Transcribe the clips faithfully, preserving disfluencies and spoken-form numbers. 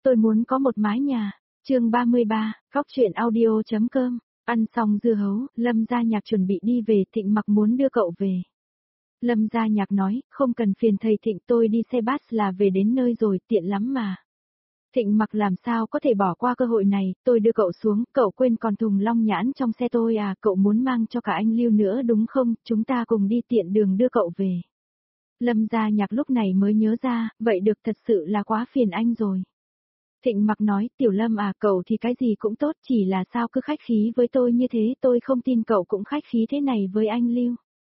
tôi muốn có một mái nhà. Chương ba mươi ba, Cóc truyện audio chấm com. Ăn xong dưa hấu, Lâm Gia Nhạc chuẩn bị đi về, Thịnh Mặc muốn đưa cậu về. Lâm Gia Nhạc nói, không cần phiền thầy Thịnh, tôi đi xe bus là về đến nơi rồi, tiện lắm mà. Thịnh Mặc làm sao có thể bỏ qua cơ hội này, tôi đưa cậu xuống, cậu quên còn thùng long nhãn trong xe tôi à, cậu muốn mang cho cả anh Lưu nữa đúng không, chúng ta cùng đi tiện đường đưa cậu về. Lâm Gia Nhạc lúc này mới nhớ ra, vậy được, thật sự là quá phiền anh rồi. Thịnh Mặc nói, Tiểu Lâm à, cậu thì cái gì cũng tốt, chỉ là sao cứ khách khí với tôi như thế, tôi không tin cậu cũng khách khí thế này với anh Lưu.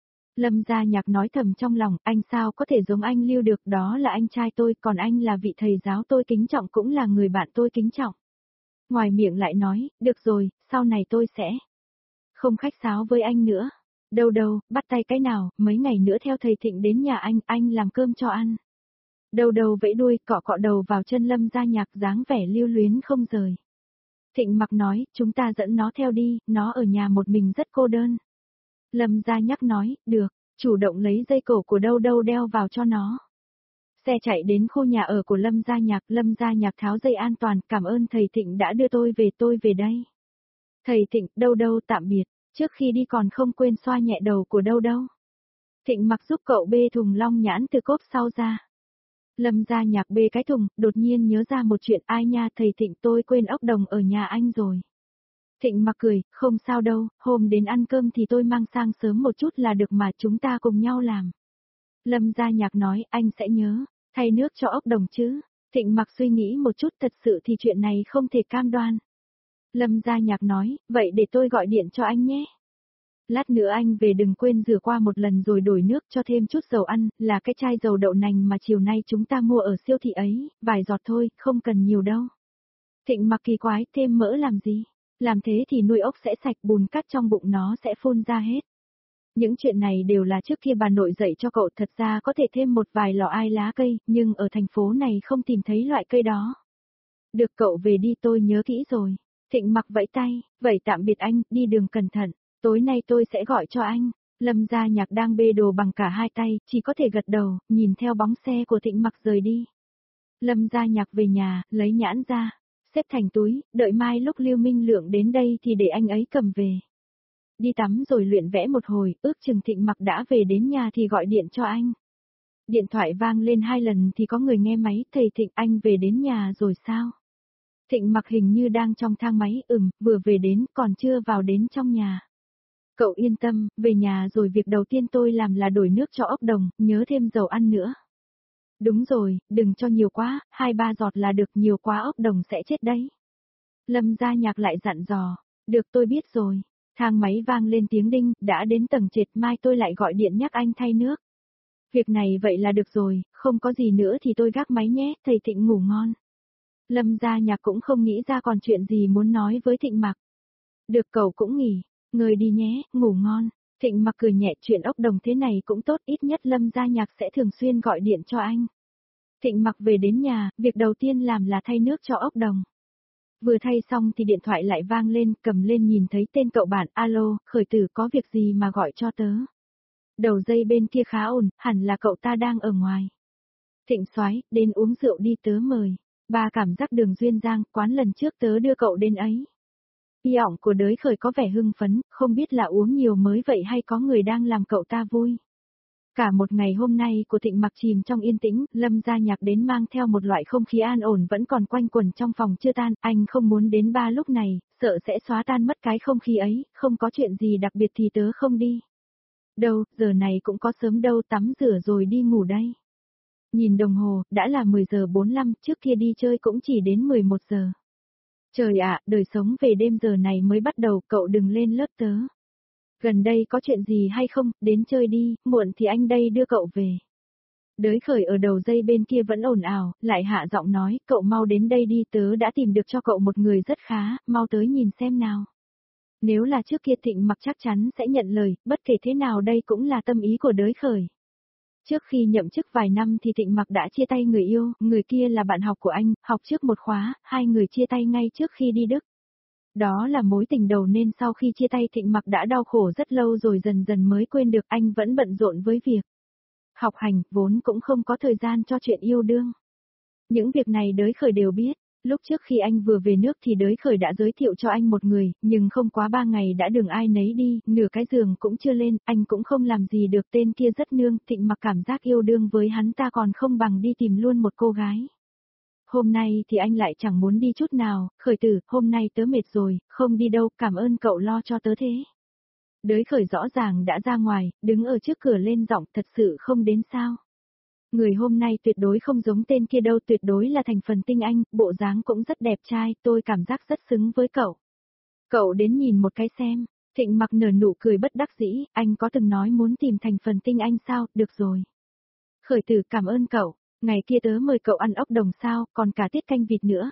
Lâm Gia Nhạc nói thầm trong lòng, anh sao có thể giống anh Lưu được, đó là anh trai tôi, còn anh là vị thầy giáo tôi kính trọng, cũng là người bạn tôi kính trọng. Ngoài miệng lại nói, được rồi, sau này tôi sẽ không khách sáo với anh nữa. Đâu đâu, bắt tay cái nào, mấy ngày nữa theo thầy Thịnh đến nhà anh, anh làm cơm cho ăn. Đầu đầu vẫy đuôi, cọ cọ đầu vào chân Lâm Gia Nhạc, dáng vẻ lưu luyến không rời. Thịnh Mặc nói, chúng ta dẫn nó theo đi, nó ở nhà một mình rất cô đơn. Lâm Gia Nhạc nói, được, chủ động lấy dây cổ của Đâu Đâu đeo vào cho nó. Xe chạy đến khu nhà ở của Lâm Gia Nhạc, Lâm Gia Nhạc tháo dây an toàn, cảm ơn thầy Thịnh đã đưa tôi về, tôi về đây. Thầy Thịnh, Đâu Đâu tạm biệt, trước khi đi còn không quên xoa nhẹ đầu của Đâu Đâu. Thịnh Mặc giúp cậu bê thùng long nhãn từ cốp sau ra. Lâm Gia Nhạc bê cái thùng, đột nhiên nhớ ra một chuyện, ai nha thầy Thịnh, tôi quên ốc đồng ở nhà anh rồi. Thịnh Mặc cười, không sao đâu, hôm đến ăn cơm thì tôi mang sang sớm một chút là được mà, chúng ta cùng nhau làm. Lâm Gia Nhạc nói, anh sẽ nhớ, thay nước cho ốc đồng chứ. Thịnh Mặc suy nghĩ một chút, thật sự thì chuyện này không thể cam đoan. Lâm Gia Nhạc nói, vậy để tôi gọi điện cho anh nhé. Lát nữa anh về đừng quên rửa qua một lần rồi đổi nước cho thêm chút dầu ăn, là cái chai dầu đậu nành mà chiều nay chúng ta mua ở siêu thị ấy, vài giọt thôi, không cần nhiều đâu. Thịnh Mặc kỳ quái, thêm mỡ làm gì? Làm thế thì nuôi ốc sẽ sạch, bùn cát trong bụng nó sẽ phun ra hết. Những chuyện này đều là trước kia bà nội dạy cho cậu, thật ra có thể thêm một vài lọ ai lá cây, nhưng ở thành phố này không tìm thấy loại cây đó. Được, cậu về đi, tôi nhớ kỹ rồi. Thịnh Mặc vẫy tay, vậy tạm biệt anh, đi đường cẩn thận, tối nay tôi sẽ gọi cho anh. Lâm Gia Nhạc đang bê đồ bằng cả hai tay, chỉ có thể gật đầu, nhìn theo bóng xe của Thịnh Mặc rời đi. Lâm Gia Nhạc về nhà, lấy nhãn ra, xếp thành túi, đợi mai lúc Lưu Minh Lượng đến đây thì để anh ấy cầm về. Đi tắm rồi luyện vẽ một hồi, ước chừng Thịnh Mặc đã về đến nhà thì gọi điện cho anh. Điện thoại vang lên hai lần thì có người nghe máy, thầy Thịnh, anh về đến nhà rồi sao? Thịnh Mặc hình như đang trong thang máy, ừm, vừa về đến, còn chưa vào đến trong nhà. Cậu yên tâm, về nhà rồi việc đầu tiên tôi làm là đổi nước cho ốc đồng, nhớ thêm dầu ăn nữa. Đúng rồi, đừng cho nhiều quá, hai ba giọt là được, nhiều quá ốc đồng sẽ chết đấy. Lâm Gia Nhạc lại dặn dò, được tôi biết rồi. Thang máy vang lên tiếng đinh, đã đến tầng trệt, mai tôi lại gọi điện nhắc anh thay nước. Việc này vậy là được rồi, không có gì nữa thì tôi gác máy nhé, thầy Thịnh ngủ ngon. Lâm Gia Nhạc cũng không nghĩ ra còn chuyện gì muốn nói với Thịnh Mặc. Được, cậu cũng nghỉ, ngơi đi nhé, ngủ ngon. Thịnh Mặc cười nhẹ, chuyện ốc đồng thế này cũng tốt, ít nhất Lâm Gia Nhạc sẽ thường xuyên gọi điện cho anh. Thịnh Mặc về đến nhà, việc đầu tiên làm là thay nước cho ốc đồng. Vừa thay xong thì điện thoại lại vang lên, cầm lên nhìn thấy tên cậu bạn, alo, Khởi Tử, có việc gì mà gọi cho tớ. Đầu dây bên kia khá ổn, hẳn là cậu ta đang ở ngoài. Thịnh Soái, đến uống rượu đi, tớ mời. Ba cảm giác Đường Duyên Giang, quán lần trước tớ đưa cậu đến ấy. Y ỏng của Đới Khởi có vẻ hưng phấn, không biết là uống nhiều mới vậy hay có người đang làm cậu ta vui. Cả một ngày hôm nay của Thịnh Mặc chìm trong yên tĩnh, Lâm Gia Nhạc đến mang theo một loại không khí an ổn vẫn còn quanh quẩn trong phòng chưa tan, anh không muốn đến ba lúc này, sợ sẽ xóa tan mất cái không khí ấy, không có chuyện gì đặc biệt thì tớ không đi. Đâu, giờ này cũng có sớm đâu, tắm rửa rồi đi ngủ đây. Nhìn đồng hồ, đã là mười giờ bốn mươi lăm, trước kia đi chơi cũng chỉ đến mười một giờ. Trời ạ, đời sống về đêm giờ này mới bắt đầu, cậu đừng lên lớp tớ. Gần đây có chuyện gì hay không, đến chơi đi, muộn thì anh đây đưa cậu về. Đới Khởi ở đầu dây bên kia vẫn ồn ào, lại hạ giọng nói, cậu mau đến đây đi, tớ đã tìm được cho cậu một người rất khá, mau tới nhìn xem nào. Nếu là trước kia Thịnh Mặc chắc chắn sẽ nhận lời, bất kể thế nào đây cũng là tâm ý của Đới Khởi. Trước khi nhậm chức vài năm thì Thịnh Mặc đã chia tay người yêu, người kia là bạn học của anh, học trước một khóa, hai người chia tay ngay trước khi đi Đức. Đó là mối tình đầu nên sau khi chia tay Thịnh Mặc đã đau khổ rất lâu rồi dần dần mới quên được, anh vẫn bận rộn với việc học hành, vốn cũng không có thời gian cho chuyện yêu đương. Những việc này Đới Khởi đều biết, Lúc trước khi anh vừa về nước thì đới khởi đã giới thiệu cho anh một người, nhưng không quá ba ngày đã đường ai nấy đi, nửa cái giường cũng chưa lên, anh cũng không làm gì được, tên kia rất nương, Thịnh Mặc cảm giác yêu đương với hắn ta còn không bằng đi tìm luôn một cô gái. Hôm nay thì anh lại chẳng muốn đi chút nào, khởi tử, hôm nay tớ mệt rồi, không đi đâu, cảm ơn cậu lo cho tớ thế. Đới khởi rõ ràng đã ra ngoài, đứng ở trước cửa lên giọng, thật sự không đến sao. Người hôm nay tuyệt đối không giống tên kia đâu, tuyệt đối là thành phần tinh anh, bộ dáng cũng rất đẹp trai, tôi cảm giác rất xứng với cậu. Cậu đến nhìn một cái xem. Thịnh Mặc nở nụ cười bất đắc dĩ, anh có từng nói muốn tìm thành phần tinh anh sao, được rồi. Khởi tử, cảm ơn cậu, ngày kia tớ mời cậu ăn ốc đồng sao, còn cả tiết canh vịt nữa.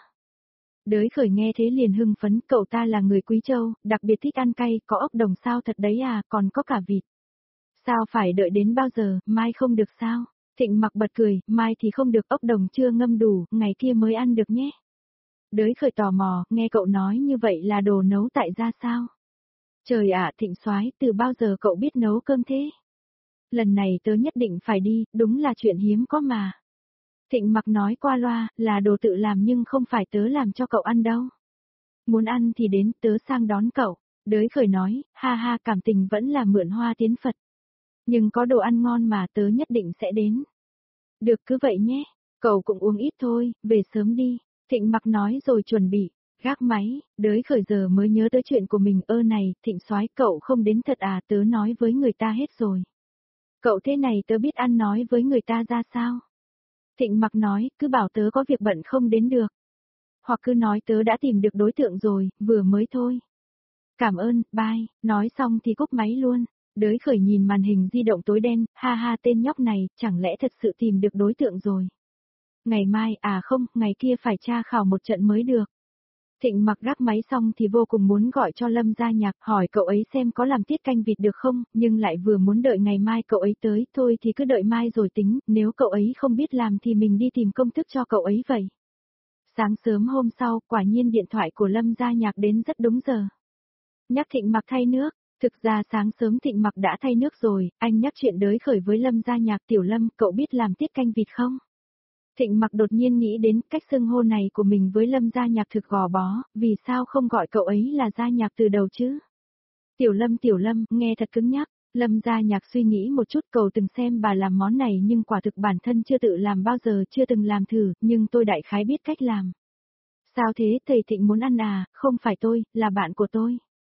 Đới khởi nghe thế liền hưng phấn, cậu ta là người Quý Châu, đặc biệt thích ăn cay, có ốc đồng sao thật đấy à, còn có cả vịt. Sao phải đợi đến bao giờ, mai không được sao? Thịnh Mặc bật cười, mai thì không được, ốc đồng chưa ngâm đủ, ngày kia mới ăn được nhé. Đới khởi tò mò, nghe cậu nói như vậy là đồ nấu tại gia sao? Trời ạ, Thịnh soái, từ bao giờ cậu biết nấu cơm thế? Lần này tớ nhất định phải đi, đúng là chuyện hiếm có mà. Thịnh Mặc nói qua loa, là đồ tự làm nhưng không phải tớ làm cho cậu ăn đâu. Muốn ăn thì đến, tớ sang đón cậu. Đới khởi nói, ha ha, cảm tình vẫn là mượn hoa tiến Phật. Nhưng có đồ ăn ngon mà, tớ nhất định sẽ đến. Được, cứ vậy nhé, cậu cũng uống ít thôi, về sớm đi. Thịnh Mặc nói rồi chuẩn bị, gác máy. Đới khởi giờ mới nhớ tới chuyện của mình, ơ này, Thịnh soái, cậu không đến thật à, tớ nói với người ta hết rồi. Cậu thế này tớ biết ăn nói với người ta ra sao? Thịnh Mặc nói, cứ bảo tớ có việc bận không đến được. Hoặc cứ nói tớ đã tìm được đối tượng rồi, vừa mới thôi. Cảm ơn, bye, nói xong thì cúp máy luôn. Đới khởi nhìn màn hình di động tối đen, ha ha, tên nhóc này, chẳng lẽ thật sự tìm được đối tượng rồi. Ngày mai, à không, ngày kia phải tra khảo một trận mới được. Thịnh Mặc gác máy xong thì vô cùng muốn gọi cho Lâm Gia Nhạc, hỏi cậu ấy xem có làm tiết canh vịt được không, nhưng lại vừa muốn đợi ngày mai cậu ấy tới, thôi thì cứ đợi mai rồi tính, nếu cậu ấy không biết làm thì mình đi tìm công thức cho cậu ấy vậy. Sáng sớm hôm sau, quả nhiên điện thoại của Lâm Gia Nhạc đến rất đúng giờ. Nhắc Thịnh Mặc thay nước, thực ra sáng sớm Thịnh Mặc đã thay nước rồi, anh nhắc chuyện đới khởi với Lâm Gia Nhạc, Tiểu Lâm, cậu biết làm tiết canh vịt không? Thịnh Mặc đột nhiên nghĩ đến cách xưng hô này của mình với Lâm Gia Nhạc thực gò bó, vì sao không gọi cậu ấy là Gia Nhạc từ đầu chứ? Tiểu Lâm Tiểu Lâm, nghe thật cứng nhắc. Lâm Gia Nhạc suy nghĩ một chút, cậu từng xem bà làm món này nhưng quả thực bản thân chưa tự làm bao giờ, chưa từng làm thử, nhưng tôi đại khái biết cách làm. Sao thế, thầy Thịnh muốn ăn à, không phải tôi, là bạn của tôi.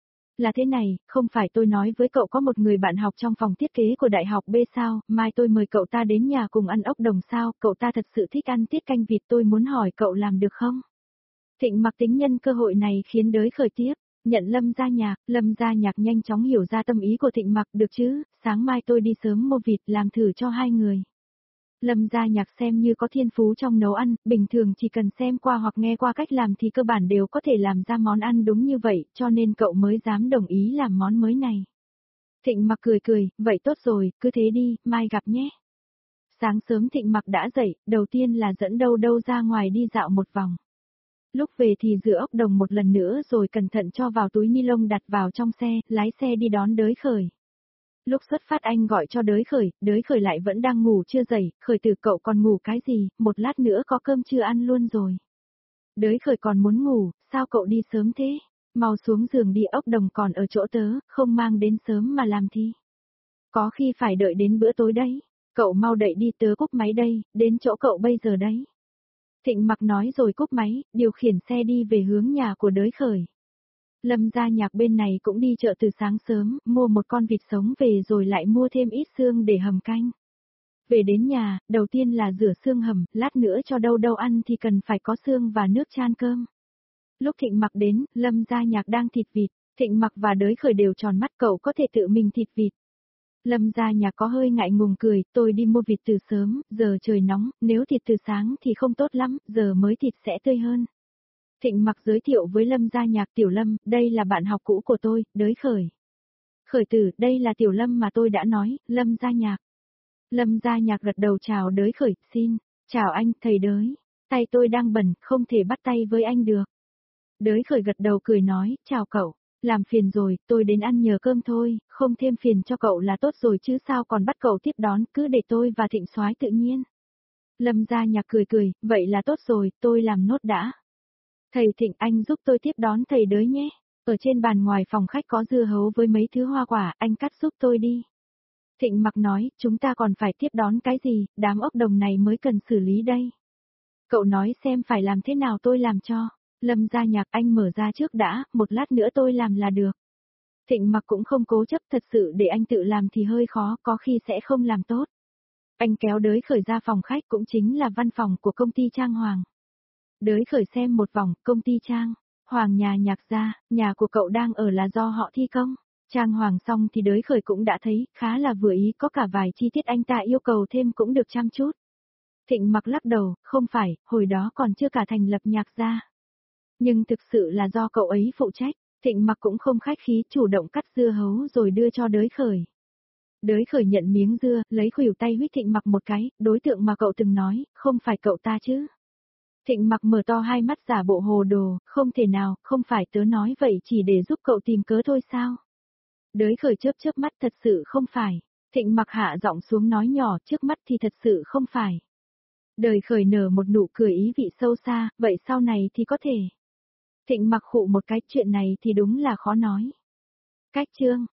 Là thế này, không phải tôi nói với cậu có một người bạn học trong phòng thiết kế của đại học B sao, mai tôi mời cậu ta đến nhà cùng ăn ốc đồng sao, cậu ta thật sự thích ăn tiết canh vịt, tôi muốn hỏi cậu làm được không? Thịnh Mặc tính nhân cơ hội này khiến đới khởi tiếp, nhận Lâm Gia Nhạc, Lâm Gia Nhạc nhanh chóng hiểu ra tâm ý của Thịnh Mặc, được chứ, sáng mai tôi đi sớm mua vịt làm thử cho hai người. Lâm Gia Nhạc xem như có thiên phú trong nấu ăn, bình thường chỉ cần xem qua hoặc nghe qua cách làm thì cơ bản đều có thể làm ra món ăn đúng như vậy, cho nên cậu mới dám đồng ý làm món mới này. Thịnh Mặc cười cười, vậy tốt rồi, cứ thế đi, mai gặp nhé. Sáng sớm Thịnh Mặc đã dậy, đầu tiên là dẫn Đâu Đâu ra ngoài đi dạo một vòng. Lúc về thì rửa ốc đồng một lần nữa rồi cẩn thận cho vào túi ni lông đặt vào trong xe, lái xe đi đón đới khởi. Lúc xuất phát anh gọi cho đới khởi, đới khởi lại vẫn đang ngủ chưa dậy, khởi tử cậu còn ngủ cái gì, một lát nữa có cơm chưa ăn luôn rồi. Đới khởi còn muốn ngủ, sao cậu đi sớm thế, mau xuống giường đi, ốc đồng còn ở chỗ tớ, không mang đến sớm mà làm thi. Có khi phải đợi đến bữa tối đấy, cậu mau đậy đi, tớ cúp máy đây, đến chỗ cậu bây giờ đấy. Thịnh Mặc nói rồi cúp máy, điều khiển xe đi về hướng nhà của đới khởi. Lâm Gia Nhạc bên này cũng đi chợ từ sáng sớm, mua một con vịt sống về rồi lại mua thêm ít xương để hầm canh. Về đến nhà, đầu tiên là rửa xương hầm, lát nữa cho Đâu Đâu ăn thì cần phải có xương và nước chan cơm. Lúc Thịnh Mặc đến, Lâm Gia Nhạc đang thịt vịt, Thịnh Mặc và đới khởi đều tròn mắt, cậu có thể tự mình thịt vịt. Lâm Gia Nhạc có hơi ngại ngùng cười, tôi đi mua vịt từ sớm, giờ trời nóng, nếu thịt từ sáng thì không tốt lắm, giờ mới thịt sẽ tươi hơn. Thịnh Mặc giới thiệu với Lâm Gia Nhạc, Tiểu Lâm, đây là bạn học cũ của tôi, đới khởi. Khởi tử, đây là Tiểu Lâm mà tôi đã nói, Lâm Gia Nhạc. Lâm Gia Nhạc gật đầu chào đới khởi, xin, chào anh, thầy đới, tay tôi đang bẩn, không thể bắt tay với anh được. Đới khởi gật đầu cười nói, chào cậu, làm phiền rồi, tôi đến ăn nhờ cơm thôi, không thêm phiền cho cậu là tốt rồi chứ sao còn bắt cậu tiếp đón, cứ để tôi và Thịnh soái tự nhiên. Lâm Gia Nhạc cười cười, vậy là tốt rồi, tôi làm nốt đã. Thầy Thịnh, anh giúp tôi tiếp đón thầy đới nhé. Ở trên bàn ngoài phòng khách có dưa hấu với mấy thứ hoa quả, anh cắt giúp tôi đi. Thịnh Mặc nói, chúng ta còn phải tiếp đón cái gì, đám ốc đồng này mới cần xử lý đây. Cậu nói xem phải làm thế nào tôi làm cho. Lâm Gia Nhạc, anh mở ra trước đã, một lát nữa tôi làm là được. Thịnh Mặc cũng không cố chấp, thật sự để anh tự làm thì hơi khó, có khi sẽ không làm tốt. Anh kéo Đới Khởi ra phòng khách, cũng chính là văn phòng của công ty Trang Hoàng. Đới Khởi xem một vòng, công ty Trang Hoàng nhà Nhạc gia, nhà của cậu đang ở là do họ thi công. Trang Hoàng xong thì Đới Khởi cũng đã thấy, khá là vừa ý, có cả vài chi tiết anh ta yêu cầu thêm cũng được chăm chút. Thịnh Mặc lắc đầu, không phải, hồi đó còn chưa cả thành lập Nhạc gia. Nhưng thực sự là do cậu ấy phụ trách. Thịnh Mặc cũng không khách khí, chủ động cắt dưa hấu rồi đưa cho Đới Khởi. Đới Khởi nhận miếng dưa, lấy khuỷu tay huýt Thịnh Mặc một cái, đối tượng mà cậu từng nói, không phải cậu ta chứ. Thịnh Mặc mở to hai mắt giả bộ hồ đồ, không thể nào, không phải tớ nói vậy chỉ để giúp cậu tìm cớ thôi sao. Đới Khởi chớp chớp mắt, thật sự không phải. Thịnh Mặc hạ giọng xuống nói nhỏ, trước mắt thì thật sự không phải. Đời Khởi nở một nụ cười ý vị sâu xa, vậy sau này thì có thể. Thịnh Mặc khụ một cái, chuyện này thì đúng là khó nói. Cách chương